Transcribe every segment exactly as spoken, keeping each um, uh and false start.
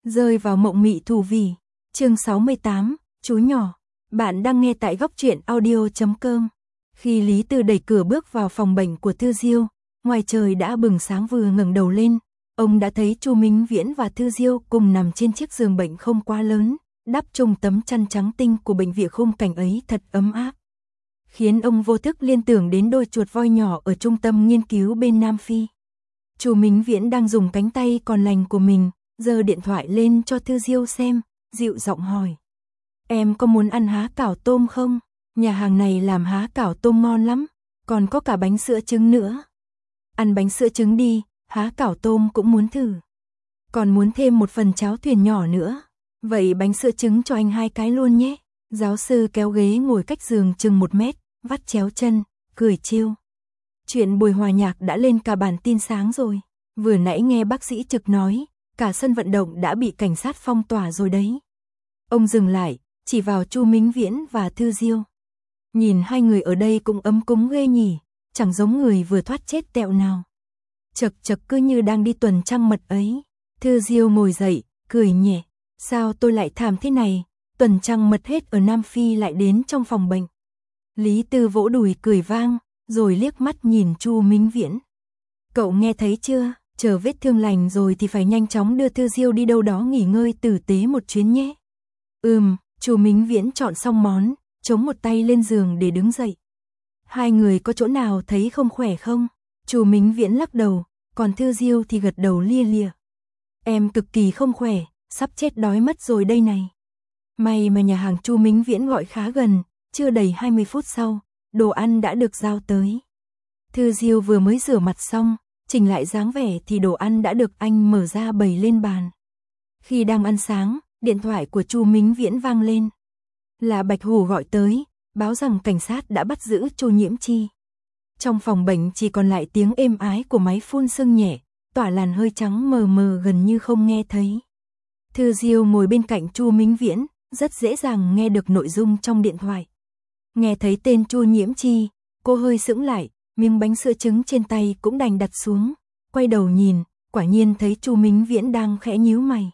Rơi vào mộng mị thủ vì. Chương sáu mươi tám, chú nhỏ. Bạn đang nghe tại góc truyện audio chấm com. Khi Lý Tư đẩy cửa bước vào phòng bệnh của Thư Diêu, ngoài trời đã bừng sáng, vừa ngẩng đầu lên, ông đã thấy Chu Minh Viễn và Thư Diêu cùng nằm trên chiếc giường bệnh không quá lớn, đắp chung tấm chăn trắng tinh của bệnh viện. Khung cảnh ấy thật ấm áp, khiến ông vô thức liên tưởng đến đôi chuột voi nhỏ ở trung tâm nghiên cứu bên Nam Phi. Chu Minh Viễn đang dùng cánh tay còn lành của mình giơ điện thoại lên cho Thư Diêu xem, dịu giọng hỏi: "Em có muốn ăn há cảo tôm không? Nhà hàng này làm há cảo tôm ngon lắm, còn có cả bánh sữa trứng nữa." "Ăn bánh sữa trứng đi, há cảo tôm cũng muốn thử. Còn muốn thêm một phần cháo thuyền nhỏ nữa. Vậy bánh sữa trứng cho anh hai cái luôn nhé." Giáo sư kéo ghế ngồi cách giường chừng một mét, vắt chéo chân, cười trêu: "Chuyện buổi hòa nhạc đã lên cả bản tin sáng rồi. Vừa nãy nghe bác sĩ Trực nói, cả sân vận động đã bị cảnh sát phong tỏa rồi đấy." Ông dừng lại, chỉ vào Chu Minh Viễn và Thư Diêu. "Nhìn hai người ở đây cũng ấm cúng ghê nhỉ, chẳng giống người vừa thoát chết tẹo nào. Chật chật, cứ như đang đi tuần trăng mật ấy." Thư Diêu ngồi dậy, cười nhẹ: "Sao tôi lại thảm thế này, tuần trăng mật hết ở Nam Phi lại đến trong phòng bệnh." Lý Tư vỗ đùi cười vang, rồi liếc mắt nhìn Chu Minh Viễn: "Cậu nghe thấy chưa, chờ vết thương lành rồi thì phải nhanh chóng đưa Thư Diêu đi đâu đó nghỉ ngơi tử tế một chuyến nhé." "Ừm." Chu Minh Viễn chọn xong món, chống một tay lên giường để đứng dậy. "Hai người có chỗ nào thấy không khỏe không?" Chu Minh Viễn lắc đầu, còn Thư Diêu thì gật đầu lia lịa: "Em cực kỳ không khỏe, sắp chết đói mất rồi đây này." May mà nhà hàng Chu Minh Viễn gọi khá gần, chưa đầy hai mươi phút sau, đồ ăn đã được giao tới. Thư Diêu vừa mới rửa mặt xong, chỉnh lại dáng vẻ thì đồ ăn đã được anh mở ra bày lên bàn. Khi đang ăn sáng, điện thoại của Chu Minh Viễn vang lên. Là Bạch Hủ gọi tới, báo rằng cảnh sát đã bắt giữ Chu Nhiễm Chi. Trong phòng bệnh chỉ còn lại tiếng êm ái của máy phun sương nhẹ, tỏa làn hơi trắng mờ mờ gần như không nghe thấy. Thư Diêu ngồi bên cạnh Chu Minh Viễn, rất dễ dàng nghe được nội dung trong điện thoại. Nghe thấy tên Chu Nhiễm Chi, cô hơi sững lại, miếng bánh sữa trứng trên tay cũng đành đặt xuống, quay đầu nhìn, quả nhiên thấy Chu Minh Viễn đang khẽ nhíu mày.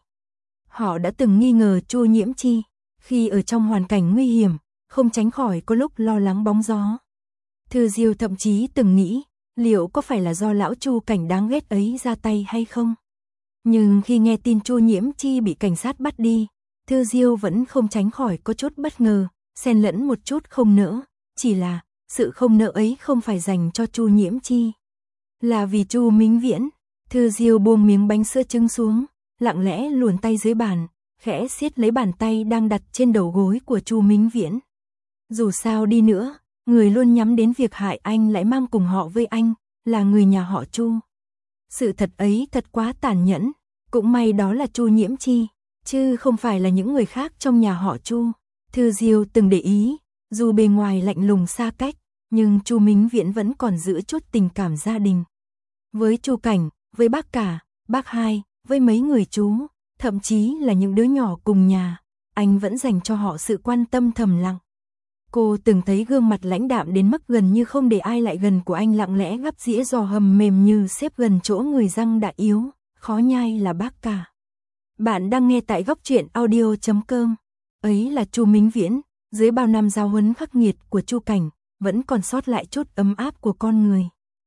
Họ đã từng nghi ngờ Chu Nhiễm Chi, khi ở trong hoàn cảnh nguy hiểm, không tránh khỏi có lúc lo lắng bóng gió. Thư Diêu thậm chí từng nghĩ, liệu có phải là do lão Chu Cảnh đáng ghét ấy ra tay hay không? Nhưng khi nghe tin Chu Nhiễm Chi bị cảnh sát bắt đi, Thư Diêu vẫn không tránh khỏi có chút bất ngờ, xen lẫn một chút không nỡ, chỉ là sự không nỡ ấy không phải dành cho Chu Nhiễm Chi, là vì Chu Minh Viễn. Thư Diêu buông miếng bánh sữa trứng xuống, lặng lẽ luồn tay dưới bàn, khẽ siết lấy bàn tay đang đặt trên đầu gối của Chu Minh Viễn. Dù sao đi nữa, người luôn nhắm đến việc hại anh lại mang cùng họ với anh, là người nhà họ Chu. Sự thật ấy thật quá tàn nhẫn, cũng may đó là Chu Nhiễm Chi, chứ không phải là những người khác trong nhà họ Chu. Thư Diêu từng để ý, dù bề ngoài lạnh lùng xa cách, nhưng Chu Minh Viễn vẫn còn giữ chút tình cảm gia đình. Với Chu Cảnh, với bác cả, bác hai, với mấy người chú, thậm chí là những đứa nhỏ cùng nhà, anh vẫn dành cho họ sự quan tâm thầm lặng. Cô từng thấy gương mặt lãnh đạm đến mức gần như không để ai lại gần của anh lặng lẽ gắp dĩa giò hầm mềm như xếp gần chỗ người răng đã yếu, khó nhai là bác cả. Bạn đang nghe tại góc truyện audio chấm com. Ấy là Chu Minh Viễn, dưới bao năm giáo huấn khắc nghiệt của Chu Cảnh, vẫn còn sót lại chút ấm áp của con người.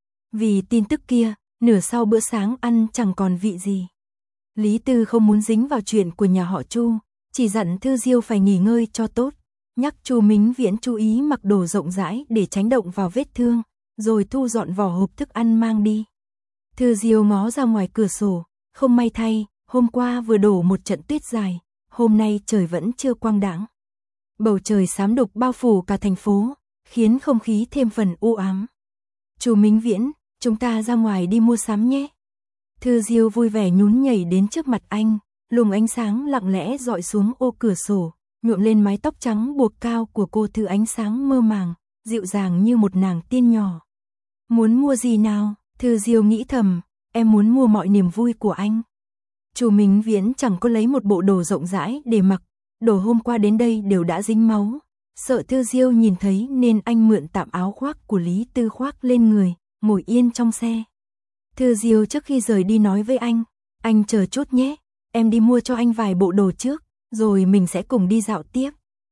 Vì tin tức kia, nửa sau bữa sáng ăn chẳng còn vị gì. Lý Tư không muốn dính vào chuyện của nhà họ Chu, chỉ dặn Thư Diêu phải nghỉ ngơi cho tốt, nhắc Chu Minh Viễn chú ý mặc đồ rộng rãi để tránh động vào vết thương, rồi thu dọn vỏ hộp thức ăn mang đi. Thư Diêu ngó ra ngoài cửa sổ, không may thay, hôm qua vừa đổ một trận tuyết dài, hôm nay trời vẫn chưa quang đãng. Bầu trời xám đục bao phủ cả thành phố, khiến không khí thêm phần u ám. "Chu Minh Viễn, chúng ta ra ngoài đi mua sắm nhé." Thư Diêu vui vẻ nhún nhảy đến trước mặt anh, luồng ánh sáng lặng lẽ dọi xuống ô cửa sổ, nhuộm lên mái tóc trắng buộc cao của cô thứ ánh sáng mơ màng, dịu dàng như một nàng tiên nhỏ. "Muốn mua gì nào?" Thư Diêu nghĩ thầm, "Em muốn mua mọi niềm vui của anh." Chu Minh Viễn chẳng có lấy một bộ đồ rộng rãi để mặc, đồ hôm qua đến đây đều đã dính máu, sợ Thư Diêu nhìn thấy nên anh mượn tạm áo khoác của Lý Tư khoác lên người, ngồi yên trong xe. Thư Diêu trước khi rời đi nói với anh, "Anh chờ chút nhé, em đi mua cho anh vài bộ đồ trước, rồi mình sẽ cùng đi dạo tiếp.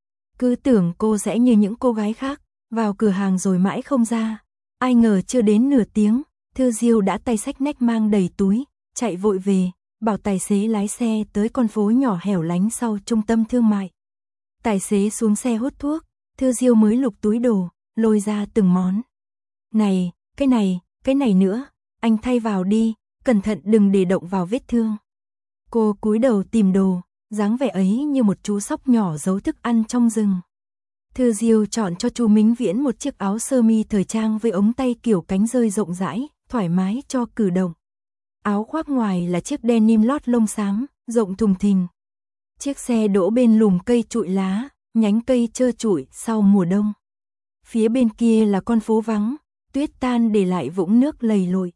Cứ tưởng cô sẽ như những cô gái khác, vào cửa hàng rồi mãi không ra. Ai ngờ chưa đến nửa tiếng, Thư Diêu đã tay xách nách mang đầy túi, chạy vội về, bảo tài xế lái xe tới con phố nhỏ hẻo lánh sau trung tâm thương mại. Tài xế xuống xe hút thuốc, Thư Diêu mới lục túi đồ, lôi ra từng món. Này, cái này, cái này nữa, anh thay vào đi, cẩn thận đừng để động vào vết thương. Cô cúi đầu tìm đồ, dáng vẻ ấy như một chú sóc nhỏ giấu thức ăn trong rừng. Thư Diêu chọn cho Chu Mính Viễn một chiếc áo sơ mi thời trang với ống tay kiểu cánh rơi rộng rãi, thoải mái cho cử động. Áo khoác ngoài là chiếc denim lót lông xám, rộng thùng thình. Chiếc xe đỗ bên lùm cây trụi lá, nhánh cây trơ trụi sau mùa đông. Phía bên kia là con phố vắng, tuyết tan để lại vũng nước lầy lội.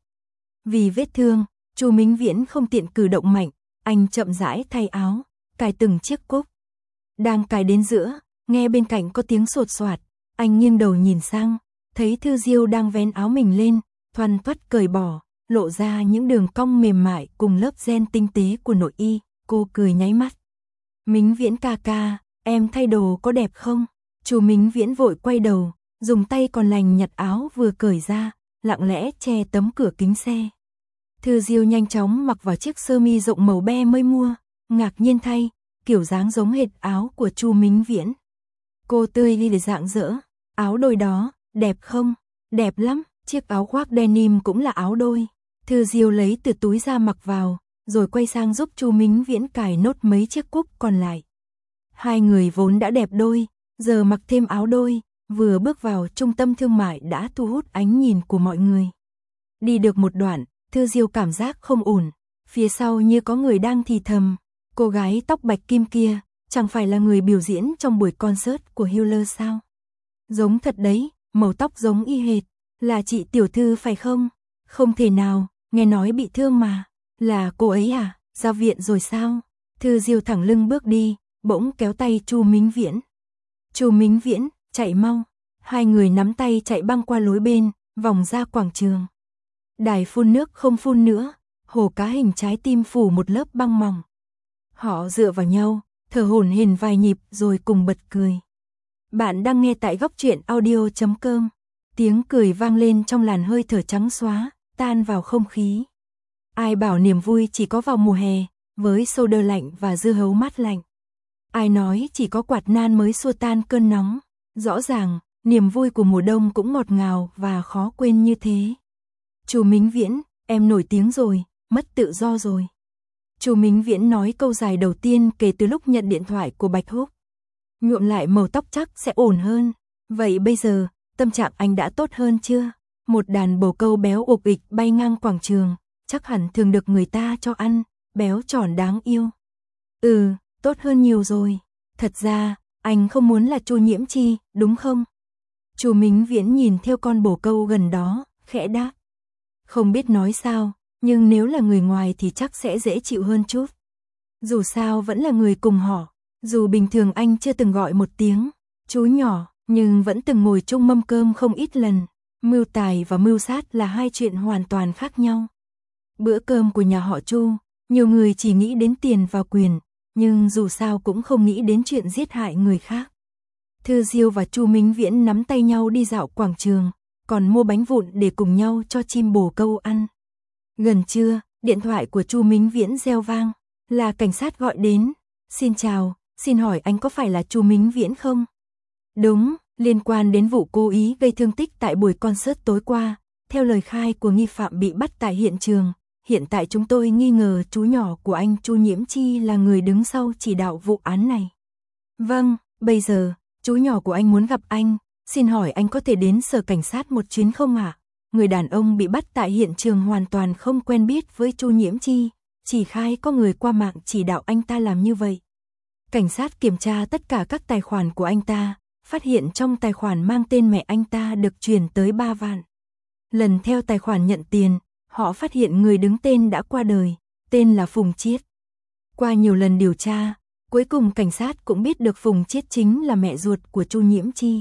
Vì vết thương, Chu Mính Viễn không tiện cử động mạnh, anh chậm rãi thay áo, cài từng chiếc cúc. Đang cài đến giữa, nghe bên cạnh có tiếng sột soạt, anh nghiêng đầu nhìn sang, thấy Thư Diêu đang vén áo mình lên, thoăn thoắt cởi bỏ, lộ ra những đường cong mềm mại cùng lớp ren tinh tế của nội y, cô cười nháy mắt. Mính Viễn ca ca, em thay đồ có đẹp không? Chu Mính Viễn vội quay đầu, dùng tay còn lành nhặt áo vừa cởi ra, lặng lẽ che tấm cửa kính xe. Thư Diêu nhanh chóng mặc vào chiếc sơ mi rộng màu be mới mua, ngạc nhiên thay, kiểu dáng giống hệt áo của Chu Mính Viễn. Cô tươi đi rạng rỡ, áo đôi đó, đẹp không? Đẹp lắm, chiếc áo khoác denim cũng là áo đôi. Thư Diêu lấy từ túi ra mặc vào, rồi quay sang giúp Chu Mính Viễn cài nốt mấy chiếc cúc còn lại. Hai người vốn đã đẹp đôi, giờ mặc thêm áo đôi, vừa bước vào trung tâm thương mại đã thu hút ánh nhìn của mọi người. Đi được một đoạn, Thư Diêu cảm giác không ổn, phía sau như có người đang thì thầm, cô gái tóc bạch kim kia, chẳng phải là người biểu diễn trong buổi concert của Hiller sao? Giống thật đấy, màu tóc giống y hệt, là chị tiểu thư phải không? Không thể nào, nghe nói bị thương mà, là cô ấy à, ra viện rồi sao? Thư Diêu thẳng lưng bước đi, bỗng kéo tay Chu Mính Viễn. Chu Mính Viễn, chạy mau. Hai người nắm tay chạy băng qua lối bên, vòng ra quảng trường. Đài phun nước không phun nữa, hồ cá hình trái tim phủ một lớp băng mỏng. Họ dựa vào nhau, thở hổn hển vài nhịp rồi cùng bật cười. Bạn đang nghe tại góc truyện audio chấm com. Tiếng cười vang lên trong làn hơi thở trắng xóa, tan vào không khí. Ai bảo niềm vui chỉ có vào mùa hè, với soda lạnh và dưa hấu mát lạnh. Ai nói chỉ có quạt nan mới xua tan cơn nóng. Rõ ràng, niềm vui của mùa đông cũng ngọt ngào và khó quên như thế. Chu Mính Viễn, em nổi tiếng rồi, mất tự do rồi. Chu Mính Viễn nói câu dài đầu tiên kể từ lúc nhận điện thoại của Bạch Húc. Nhuộm lại màu tóc chắc sẽ ổn hơn. Vậy bây giờ, tâm trạng anh đã tốt hơn chưa? Một đàn bồ câu béo ục ịch bay ngang quảng trường, chắc hẳn thường được người ta cho ăn, béo tròn đáng yêu. Ừ, tốt hơn nhiều rồi. Thật ra, anh không muốn là Chu Nhiễm Chi, đúng không? Chu Mính Viễn nhìn theo con bồ câu gần đó, khẽ đáp. Không biết nói sao, nhưng nếu là người ngoài thì chắc sẽ dễ chịu hơn chút. Dù sao vẫn là người cùng họ, dù bình thường anh chưa từng gọi một tiếng chú nhỏ, nhưng vẫn từng ngồi chung mâm cơm không ít lần. Mưu tài và mưu sát là hai chuyện hoàn toàn khác nhau. Bữa cơm của nhà họ Chu, nhiều người chỉ nghĩ đến tiền và quyền, nhưng dù sao cũng không nghĩ đến chuyện giết hại người khác. Thư Diêu và Chu Mính Viễn nắm tay nhau đi dạo quảng trường, còn mua bánh vụn để cùng nhau cho chim bồ câu ăn. Gần trưa, điện thoại của Chu Mính Viễn reo vang, là cảnh sát gọi đến. Xin chào, xin hỏi anh có phải là Chu Mính Viễn không? Đúng, liên quan đến vụ cố ý gây thương tích tại buổi concert tối qua, theo lời khai của nghi phạm bị bắt tại hiện trường, hiện tại chúng tôi nghi ngờ chú nhỏ của anh Chu Nhiễm Chi là người đứng sau chỉ đạo vụ án này. Vâng, bây giờ, chú nhỏ của anh muốn gặp anh, xin hỏi anh có thể đến sở cảnh sát một chuyến không ạ? Người đàn ông bị bắt tại hiện trường hoàn toàn không quen biết với Chu Nhiễm Chi, chỉ khai có người qua mạng chỉ đạo anh ta làm như vậy. Cảnh sát kiểm tra tất cả các tài khoản của anh ta, phát hiện trong tài khoản mang tên mẹ anh ta được chuyển tới ba vạn. Lần theo tài khoản nhận tiền, họ phát hiện người đứng tên đã qua đời, tên là Phùng Chiết. Qua nhiều lần điều tra, cuối cùng cảnh sát cũng biết được Phùng Chiết chính là mẹ ruột của Chu Nhiễm Chi.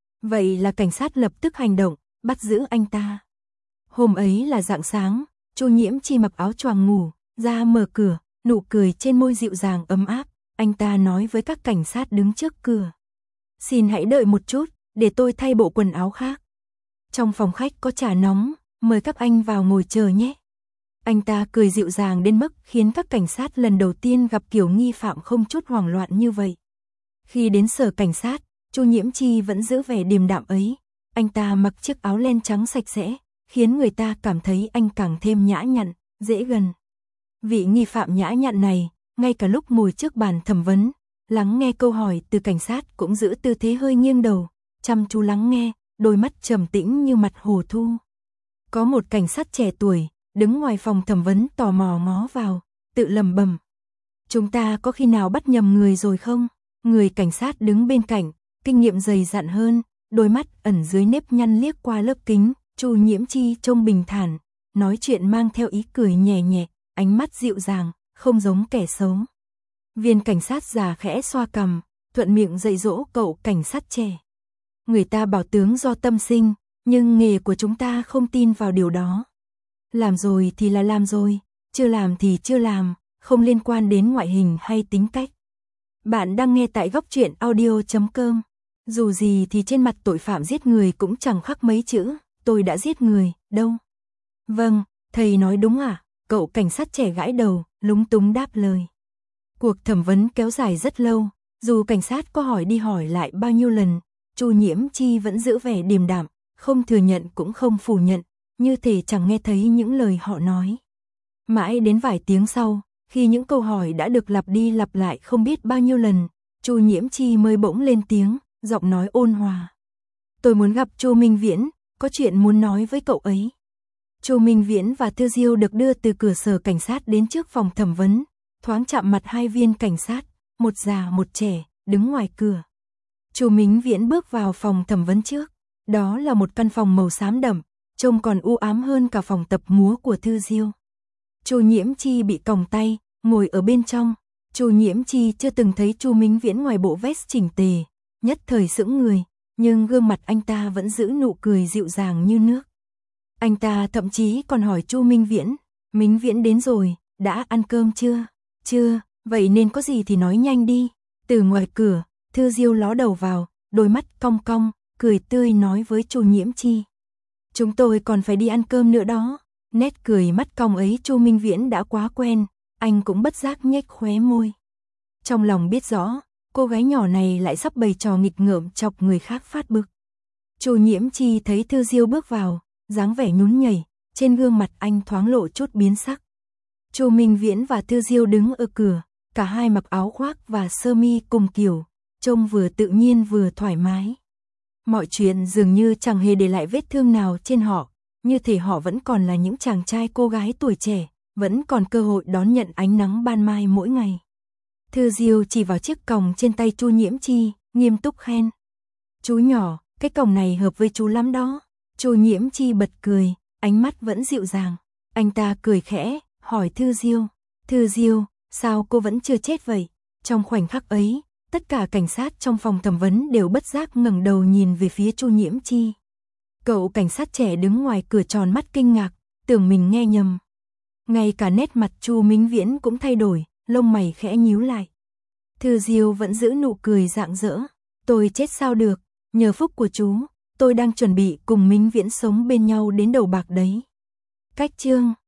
Vậy là cảnh sát lập tức hành động, bắt giữ anh ta. Hôm ấy là rạng sáng, Chu Nhiễm Chi mặc áo choàng ngủ, ra mở cửa, nụ cười trên môi dịu dàng ấm áp, anh ta nói với các cảnh sát đứng trước cửa. Xin hãy đợi một chút, để tôi thay bộ quần áo khác. Trong phòng khách có trà nóng, mời các anh vào ngồi chờ nhé. Anh ta cười dịu dàng đến mức khiến các cảnh sát lần đầu tiên gặp kiểu nghi phạm không chút hoảng loạn như vậy. Khi đến sở cảnh sát, Chu Nhiễm Chi vẫn giữ vẻ điềm đạm ấy. Anh ta mặc chiếc áo len trắng sạch sẽ, khiến người ta cảm thấy anh càng thêm nhã nhặn, dễ gần. Vị nghi phạm nhã nhặn này, ngay cả lúc ngồi trước bàn thẩm vấn, lắng nghe câu hỏi từ cảnh sát cũng giữ tư thế hơi nghiêng đầu, chăm chú lắng nghe, đôi mắt trầm tĩnh như mặt hồ thu. Có một cảnh sát trẻ tuổi, đứng ngoài phòng thẩm vấn tò mò ngó vào, tự lẩm bẩm. Chúng ta có khi nào bắt nhầm người rồi không? Người cảnh sát đứng bên cạnh, kinh nghiệm dày dặn hơn, đôi mắt ẩn dưới nếp nhăn liếc qua lớp kính, Chu Nhiễm Chi trông bình thản, nói chuyện mang theo ý cười nhẹ nhẹ, ánh mắt dịu dàng, không giống kẻ xấu. Viên cảnh sát già khẽ xoa cằm, thuận miệng dạy dỗ cậu cảnh sát trẻ. Người ta bảo tướng do tâm sinh, nhưng nghề của chúng ta không tin vào điều đó. Làm rồi thì là làm rồi, chưa làm thì chưa làm, không liên quan đến ngoại hình hay tính cách. Bạn đang nghe tại góc truyện audio chấm com. Dù gì thì trên mặt tội phạm giết người cũng chẳng khắc mấy chữ, tôi đã giết người, đâu. Vâng, thầy nói đúng à? Cậu cảnh sát trẻ gãi đầu, lúng túng đáp lời. Cuộc thẩm vấn kéo dài rất lâu, dù cảnh sát có hỏi đi hỏi lại bao nhiêu lần, Chu Nhiễm Chi vẫn giữ vẻ điềm đạm, không thừa nhận cũng không phủ nhận, như thể chẳng nghe thấy những lời họ nói. Mãi đến vài tiếng sau, khi những câu hỏi đã được lặp đi lặp lại không biết bao nhiêu lần, Chu Nhiễm Chi mới bỗng lên tiếng, giọng nói ôn hòa. Tôi muốn gặp Chu Minh Viễn, có chuyện muốn nói với cậu ấy. Chu Minh Viễn và Thư Diêu được đưa từ cửa sở cảnh sát đến trước phòng thẩm vấn, thoáng chạm mặt hai viên cảnh sát, một già một trẻ, đứng ngoài cửa. Chu Minh Viễn bước vào phòng thẩm vấn trước, đó là một căn phòng màu xám đậm, trông còn u ám hơn cả phòng tập múa của Thư Diêu. Chu Nhiễm Chi bị còng tay, ngồi ở bên trong. Chu Nhiễm Chi chưa từng thấy Chu Minh Viễn ngoài bộ vest chỉnh tề, nhất thời sững người, nhưng gương mặt anh ta vẫn giữ nụ cười dịu dàng như nước. Anh ta thậm chí còn hỏi Chu Minh Viễn, Minh Viễn đến rồi, đã ăn cơm chưa? Chưa, vậy nên có gì thì nói nhanh đi. Từ ngoài cửa, Thư Diêu ló đầu vào, đôi mắt cong cong, cười tươi nói với Chu Nhiễm Chi. Chúng tôi còn phải đi ăn cơm nữa đó. Nét cười mắt cong ấy Chu Minh Viễn đã quá quen, anh cũng bất giác nhếch khóe môi. Trong lòng biết rõ, cô gái nhỏ này lại sắp bày trò nghịch ngợm chọc người khác phát bực. Chu Nhiễm Chi thấy Thư Diêu bước vào, dáng vẻ nhún nhảy, trên gương mặt anh thoáng lộ chút biến sắc. Chu Minh Viễn và Thư Diêu đứng ở cửa, cả hai mặc áo khoác và sơ mi cùng kiểu, trông vừa tự nhiên vừa thoải mái. Mọi chuyện dường như chẳng hề để lại vết thương nào trên họ, như thể họ vẫn còn là những chàng trai cô gái tuổi trẻ, vẫn còn cơ hội đón nhận ánh nắng ban mai mỗi ngày. Thư Diêu chỉ vào chiếc còng trên tay Chu Nhiễm Chi, nghiêm túc khen. Chú nhỏ, cái còng này hợp với chú lắm đó. Chu Nhiễm Chi bật cười, ánh mắt vẫn dịu dàng. Anh ta cười khẽ, hỏi Thư Diêu. Thư Diêu, sao cô vẫn chưa chết vậy? Trong khoảnh khắc ấy, tất cả cảnh sát trong phòng thẩm vấn đều bất giác ngẩng đầu nhìn về phía Chu Nhiễm Chi. Cậu cảnh sát trẻ đứng ngoài cửa tròn mắt kinh ngạc, tưởng mình nghe nhầm. Ngay cả nét mặt Chu Minh Viễn cũng thay đổi, lông mày khẽ nhíu lại. Thư Diêu vẫn giữ nụ cười rạng rỡ. Tôi chết sao được, nhờ phúc của chú, tôi đang chuẩn bị cùng Minh Viễn sống bên nhau đến đầu bạc đấy. Cách chương